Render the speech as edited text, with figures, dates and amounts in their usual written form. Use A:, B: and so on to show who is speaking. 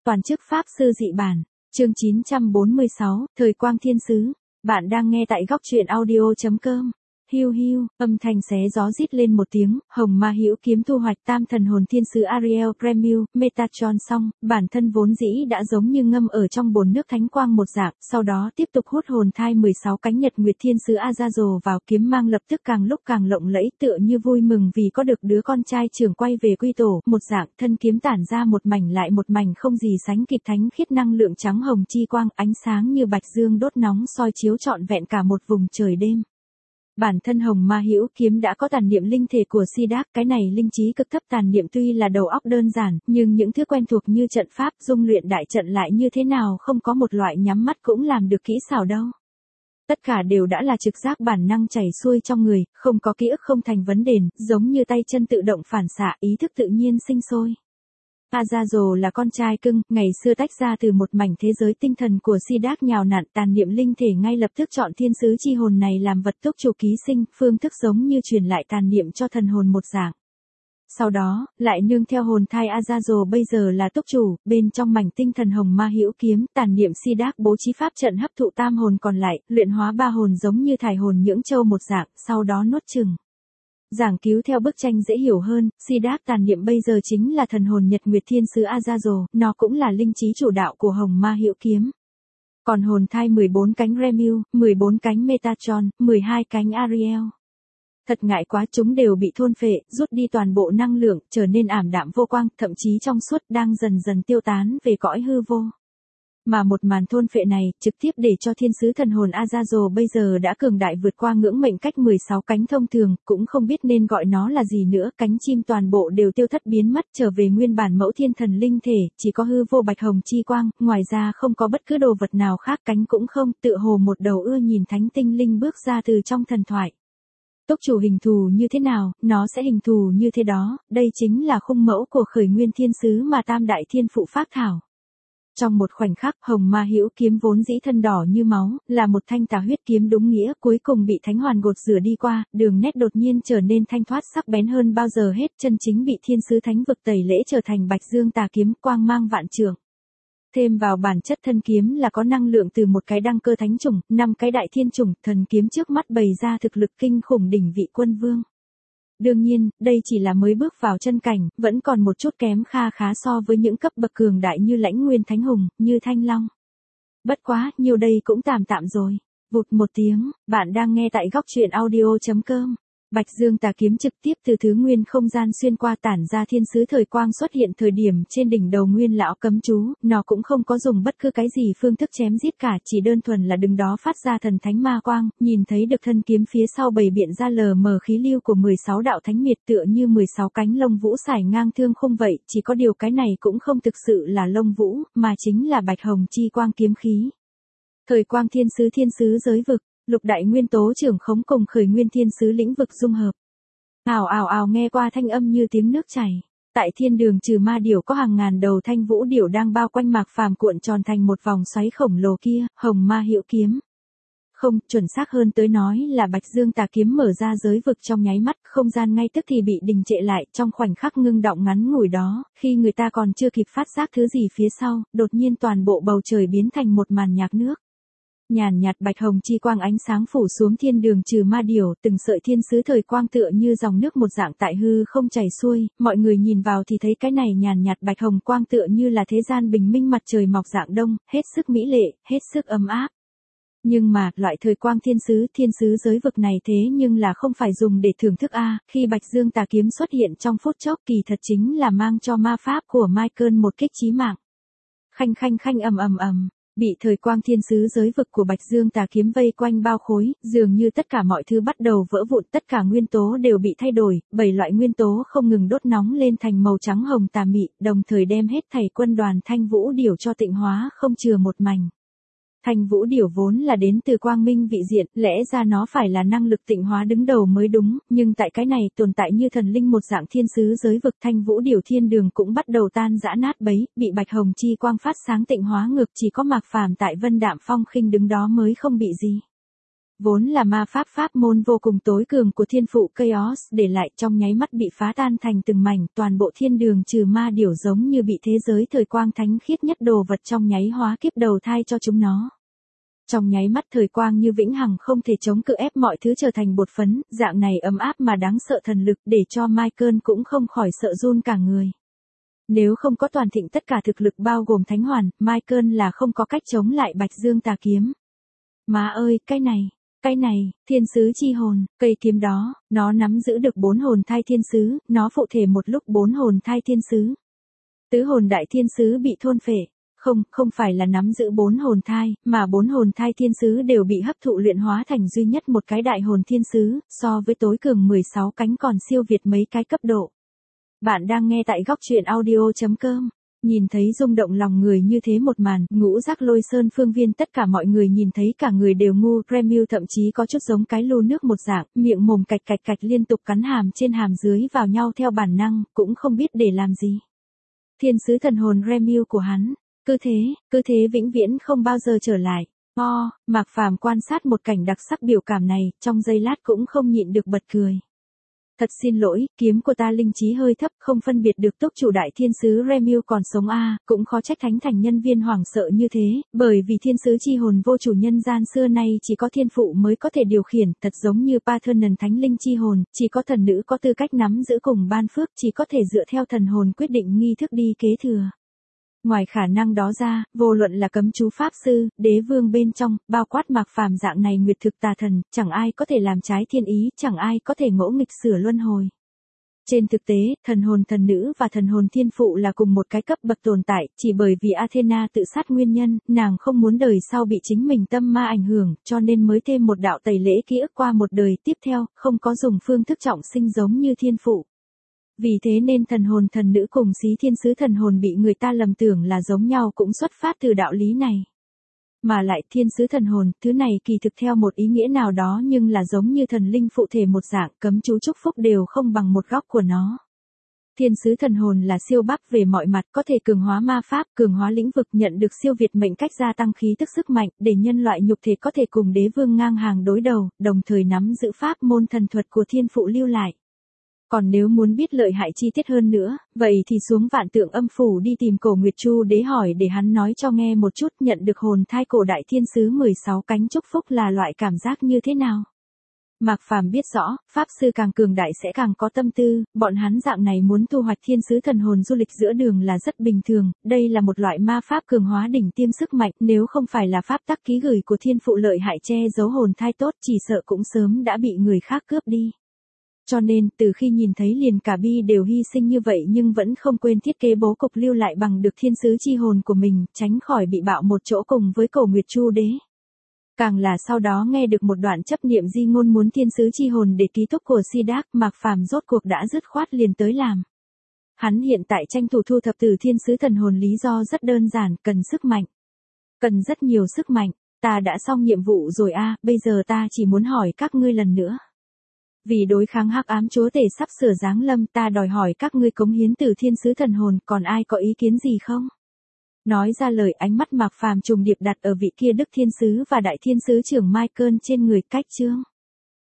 A: Toàn chức Pháp sư dị bản, chương 946, Thời quang thiên sứ. Bạn đang nghe tại góc truyện audio.com. Hiu hiu, âm thanh xé gió rít lên một tiếng, hồng ma hữu kiếm thu hoạch tam thần hồn thiên sứ Ariel Premium, Metatron xong, bản thân vốn dĩ đã giống như ngâm ở trong bồn nước thánh quang một dạng, sau đó tiếp tục hút hồn thai 16 cánh nhật nguyệt thiên sứ Azazel vào kiếm mang lập tức càng lúc càng lộng lẫy tựa như vui mừng vì có được đứa con trai trưởng quay về quy tổ, một dạng thân kiếm tản ra một mảnh lại một mảnh không gì sánh kịp thánh khiết năng lượng trắng hồng chi quang ánh sáng như bạch dương đốt nóng soi chiếu trọn vẹn cả một vùng trời đêm. Bản thân hồng ma hữu kiếm đã có tàn niệm linh thể của Siddharth, cái này linh trí cực thấp tàn niệm tuy là đầu óc đơn giản, nhưng những thứ quen thuộc như trận pháp, dung luyện đại trận lại như thế nào không có một loại nhắm mắt cũng làm được kỹ xảo đâu. Tất cả đều đã là trực giác bản năng chảy xuôi trong người, không có ký ức không thành vấn đề, giống như tay chân tự động phản xạ, ý thức tự nhiên sinh sôi. Azazel là con trai cưng, ngày xưa tách ra từ một mảnh thế giới tinh thần của Siddharth nhào nặn tàn niệm linh thể ngay lập tức chọn thiên sứ chi hồn này làm vật túc chủ ký sinh, phương thức giống như truyền lại tàn niệm cho thần hồn một dạng. Sau đó, lại nương theo hồn thai Azazel bây giờ là túc chủ, bên trong mảnh tinh thần hồng ma hữu kiếm, tàn niệm Siddharth bố trí pháp trận hấp thụ tam hồn còn lại, luyện hóa ba hồn giống như thải hồn nhưỡng châu một dạng, sau đó nuốt chừng. Giảng cứu theo bức tranh dễ hiểu hơn, Siddharth tàn niệm bây giờ chính là thần hồn nhật nguyệt thiên sứ Azazel, nó cũng là linh trí chủ đạo của hồng ma hữu kiếm. Còn hồn thai 14 cánh Remil, 14 cánh Metatron, 12 cánh Ariel. Thật ngại quá, chúng đều bị thôn phệ, rút đi toàn bộ năng lượng, trở nên ảm đạm vô quang, thậm chí trong suốt đang dần dần tiêu tán về cõi hư vô. Mà một màn thôn phệ này, trực tiếp để cho thiên sứ thần hồn Azazel bây giờ đã cường đại vượt qua ngưỡng mệnh cách 16 cánh thông thường, cũng không biết nên gọi nó là gì nữa, cánh chim toàn bộ đều tiêu thất biến mất trở về nguyên bản mẫu thiên thần linh thể, chỉ có hư vô bạch hồng chi quang, ngoài ra không có bất cứ đồ vật nào khác, cánh cũng không, tựa hồ một đầu ưa nhìn thánh tinh linh bước ra từ trong thần thoại. Túc chủ hình thù như thế nào, nó sẽ hình thù như thế đó, đây chính là khung mẫu của khởi nguyên thiên sứ mà tam đại thiên phụ phác thảo. Trong một khoảnh khắc, hồng ma hữu kiếm vốn dĩ thân đỏ như máu, là một thanh tà huyết kiếm đúng nghĩa, cuối cùng bị thánh hoàn gột rửa đi qua, đường nét đột nhiên trở nên thanh thoát sắc bén hơn bao giờ hết, chân chính bị thiên sứ thánh vực tẩy lễ trở thành bạch dương tà kiếm, quang mang vạn trượng. Thêm vào bản chất thân kiếm là có năng lượng từ một cái đăng cơ thánh chủng, 5 cái đại thiên chủng, thần kiếm trước mắt bày ra thực lực kinh khủng đỉnh vị quân vương. Đương nhiên, đây chỉ là mới bước vào chân cảnh, vẫn còn một chút kém kha khá so với những cấp bậc cường đại như Lãnh Nguyên Thánh Hùng, như Thanh Long. Bất quá, nhiều đây cũng tạm tạm rồi. Vụt một tiếng, bạn đang nghe tại góc truyện audio.com. Bạch Dương tà kiếm trực tiếp từ thứ nguyên không gian xuyên qua tản ra thiên sứ thời quang xuất hiện thời điểm trên đỉnh đầu nguyên lão cấm chú, nó cũng không có dùng bất cứ cái gì phương thức chém giết cả, chỉ đơn thuần là đứng đó phát ra thần thánh ma quang, nhìn thấy được thân kiếm phía sau bày biện ra lờ mờ khí lưu của 16 đạo thánh miệt tựa như 16 cánh lông vũ sải ngang thương không vậy, chỉ có điều cái này cũng không thực sự là lông vũ, mà chính là bạch hồng chi quang kiếm khí. Thời quang thiên sứ giới vực. Lục đại nguyên tố trưởng khống cùng khởi nguyên thiên sứ lĩnh vực dung hợp. Ào ào ào nghe qua thanh âm như tiếng nước chảy. Tại thiên đường trừ ma điểu có hàng ngàn đầu thanh vũ điểu đang bao quanh Mạc Phàm cuộn tròn thành một vòng xoáy khổng lồ kia, hồng ma hữu kiếm. Không, chuẩn xác hơn tới nói là bạch dương tà kiếm mở ra giới vực trong nháy mắt, không gian ngay tức thì bị đình trệ lại, trong khoảnh khắc ngưng động ngắn ngủi đó, khi người ta còn chưa kịp phát giác thứ gì phía sau, đột nhiên toàn bộ bầu trời biến thành một màn nhạc nước. Nhàn nhạt bạch hồng chi quang ánh sáng phủ xuống thiên đường trừ ma điểu, từng sợi thiên sứ thời quang tựa như dòng nước một dạng tại hư không chảy xuôi, mọi người nhìn vào thì thấy cái này nhàn nhạt bạch hồng quang tựa như là thế gian bình minh mặt trời mọc dạng đông, hết sức mỹ lệ, hết sức ấm áp. Nhưng mà, loại thời quang thiên sứ giới vực này thế nhưng là không phải dùng để thưởng thức a, khi bạch dương tà kiếm xuất hiện trong phút chốc kỳ thật chính là mang cho ma pháp của Michael một kích chí mạng. Khanh khanh khanh ầm ầm ầm. Bị thời quang thiên sứ giới vực của bạch dương tà kiếm vây quanh bao khối, dường như tất cả mọi thứ bắt đầu vỡ vụn, tất cả nguyên tố đều bị thay đổi, 7 loại nguyên tố không ngừng đốt nóng lên thành màu trắng hồng tà mị, đồng thời đem hết thảy quân đoàn thanh vũ điểu cho tịnh hóa không chừa một mảnh. Thanh vũ điểu vốn là đến từ quang minh vị diện, lẽ ra nó phải là năng lực tịnh hóa đứng đầu mới đúng, nhưng tại cái này tồn tại như thần linh một dạng thiên sứ giới vực, thanh vũ điểu thiên đường cũng bắt đầu tan rã nát bấy, bị bạch hồng chi quang phát sáng tịnh hóa ngược, chỉ có Mạc Phàm tại Vân Đạm Phong Khinh đứng đó mới không bị gì. Vốn là ma pháp pháp môn vô cùng tối cường của thiên phụ Chaos để lại trong nháy mắt bị phá tan thành từng mảnh, toàn bộ thiên đường trừ ma điểu giống như bị thế giới thời quang thánh khiết nhất đồ vật trong nháy hóa kiếp đầu thai cho chúng nó. Trong nháy mắt thời quang như vĩnh hằng không thể chống cự ép mọi thứ trở thành bột phấn, dạng này ấm áp mà đáng sợ thần lực để cho Michael cũng không khỏi sợ run cả người. Nếu không có toàn thịnh tất cả thực lực bao gồm thánh hoàn, Michael là không có cách chống lại Bạch Dương tà kiếm. Má ơi, cái này, thiên sứ chi hồn, cây kiếm đó, nó nắm giữ được 4 hồn thai thiên sứ, nó phụ thể một lúc 4 hồn thai thiên sứ. Tứ hồn đại thiên sứ bị thôn phệ. Không phải là nắm giữ 4 hồn thai, mà 4 hồn thai thiên sứ đều bị hấp thụ luyện hóa thành duy nhất một cái đại hồn thiên sứ, so với tối cường 16 cánh còn siêu việt mấy cái cấp độ. Bạn đang nghe tại góc truyện audio.com. Nhìn thấy rung động lòng người như thế một màn, ngũ giác lôi sơn phương viên tất cả mọi người nhìn thấy cả người đều ngu, Remiu thậm chí có chút giống cái lu nước một dạng, miệng mồm cạch cạch cạch liên tục cắn hàm trên hàm dưới vào nhau theo bản năng, cũng không biết để làm gì. Thiên sứ thần hồn Remiu của hắn, cứ thế vĩnh viễn không bao giờ trở lại. Mạc Phàm quan sát một cảnh đặc sắc biểu cảm này, trong giây lát cũng không nhịn được bật cười. Thật xin lỗi, kiếm của ta linh trí hơi thấp, không phân biệt được túc chủ đại thiên sứ Remiu còn sống cũng khó trách thánh thành nhân viên hoảng sợ như thế, bởi vì thiên sứ chi hồn vô chủ nhân gian xưa nay chỉ có thiên phụ mới có thể điều khiển, thật giống như Paternal thánh linh chi hồn, chỉ có thần nữ có tư cách nắm giữ cùng ban phước, chỉ có thể dựa theo thần hồn quyết định nghi thức đi kế thừa. Ngoài khả năng đó ra, vô luận là cấm chú pháp sư, đế vương bên trong, bao quát Mạc Phàm dạng này nguyệt thực tà thần, chẳng ai có thể làm trái thiên ý, chẳng ai có thể ngỗ nghịch sửa luân hồi. Trên thực tế, thần hồn thần nữ và thần hồn thiên phụ là cùng một cái cấp bậc tồn tại, chỉ bởi vì Athena tự sát nguyên nhân, nàng không muốn đời sau bị chính mình tâm ma ảnh hưởng, cho nên mới thêm một đạo tẩy lễ ký ức qua một đời tiếp theo, không có dùng phương thức trọng sinh giống như thiên phụ. Vì thế nên thần hồn thần nữ cùng xí thiên sứ thần hồn bị người ta lầm tưởng là giống nhau cũng xuất phát từ đạo lý này. Mà lại thiên sứ thần hồn, thứ này kỳ thực theo một ý nghĩa nào đó nhưng là giống như thần linh phụ thể một dạng, cấm chú chúc phúc đều không bằng một góc của nó. Thiên sứ thần hồn là siêu bắp về mọi mặt, có thể cường hóa ma pháp, cường hóa lĩnh vực, nhận được siêu việt mệnh cách gia tăng khí tức sức mạnh, để nhân loại nhục thể có thể cùng đế vương ngang hàng đối đầu, đồng thời nắm giữ pháp môn thần thuật của thiên phụ lưu lại. Còn nếu muốn biết lợi hại chi tiết hơn nữa, vậy thì xuống Vạn Tượng Âm Phủ đi tìm Cổ Nguyệt Chu Đế hỏi để hắn nói cho nghe một chút, nhận được hồn thai cổ đại thiên sứ 16 cánh chúc phúc là loại cảm giác như thế nào. Mạc Phàm biết rõ, pháp sư càng cường đại sẽ càng có tâm tư, bọn hắn dạng này muốn thu hoạch thiên sứ thần hồn du lịch giữa đường là rất bình thường, đây là một loại ma pháp cường hóa đỉnh tiêm sức mạnh, nếu không phải là pháp tắc ký gửi của thiên phụ lợi hại che giấu hồn thai tốt chỉ sợ cũng sớm đã bị người khác cướp đi. Cho nên, từ khi nhìn thấy liền cả Bi đều hy sinh như vậy nhưng vẫn không quên thiết kế bố cục lưu lại bằng được thiên sứ chi hồn của mình, tránh khỏi bị bạo một chỗ cùng với Cổ Nguyệt Chu Đế. Càng là sau đó nghe được một đoạn chấp niệm di ngôn muốn thiên sứ chi hồn để ký túc của Sidak, Mạc Phàm rốt cuộc đã dứt khoát liền tới làm. Hắn hiện tại tranh thủ thu thập từ thiên sứ thần hồn lý do rất đơn giản, cần sức mạnh. Cần rất nhiều sức mạnh, ta đã xong nhiệm vụ rồi bây giờ ta chỉ muốn hỏi các ngươi lần nữa. Vì đối kháng hắc ám chúa tể sắp sửa giáng lâm, ta đòi hỏi các ngươi cống hiến từ thiên sứ thần hồn, còn ai có ý kiến gì không? Nói ra lời, ánh mắt Mạc Phàm trùng điệp đặt ở vị kia đức thiên sứ và đại thiên sứ trưởng Michael trên người cách chương.